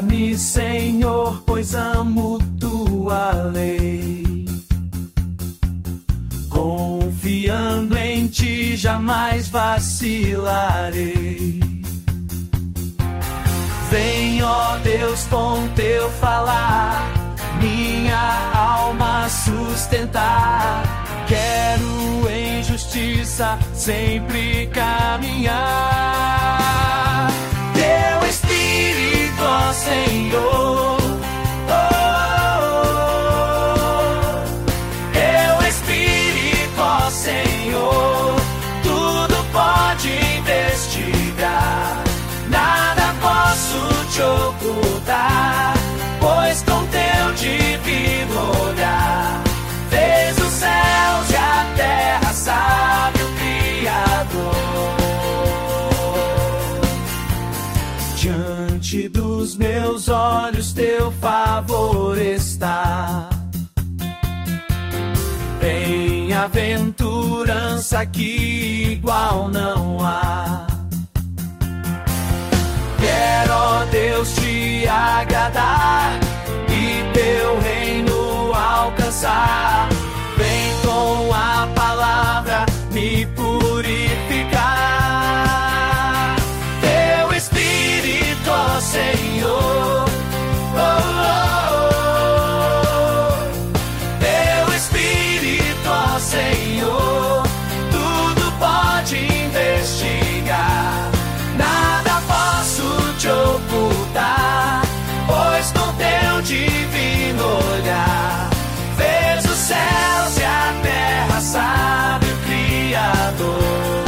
Guarda-me, Senhor, pois amo tua lei. Confiando em ti, jamais vacilarei. Vem, ó Deus, com teu falar, minha alma sustentar. Quero em justiça sempre caminhar. Teu Espírito, ó Senhor, teu Espírito, ó Senhor, tudo pode investigar. Nada posso te ocultar, pois com teu divino olhar fez os céus e a terra, sabe o Criador. Diante dos meus olhos teu favor está, bem-aventurança que igual não há. Quero, ó Deus, te agradar e teu reino alcançar. Vem com a palavra me purificar. Teu Espírito, ó Senhor, teu Espírito, ó Senhor, tudo pode investigar. Nada posso te ocultar, pois com teu divino olhar fez os céus e a terra, sabe o Criador.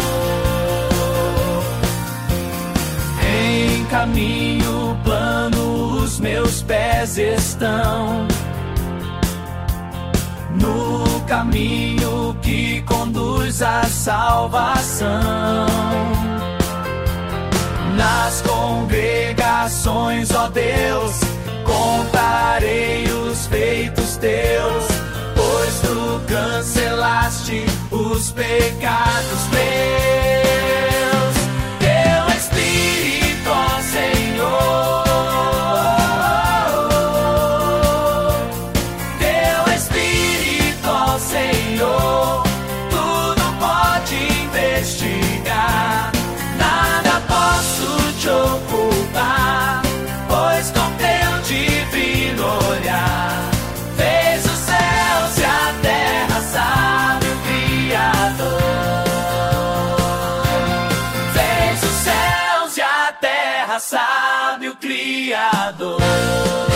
Em caminho plano os meus pés estão, no caminho que conduz à salvação. Nas congregações, ó Deus, contarei os feitos teus, pois tu cancelaste os pecados meus. Teu Espírito, ó Senhor, teu Espírito, ó Senhor, tudo pode investigar. Nada posso te ocultar, pois com teu divino olhar fez os céus e a terra, sabe o Criador. Fez os céus e a terra, sabe o Criador.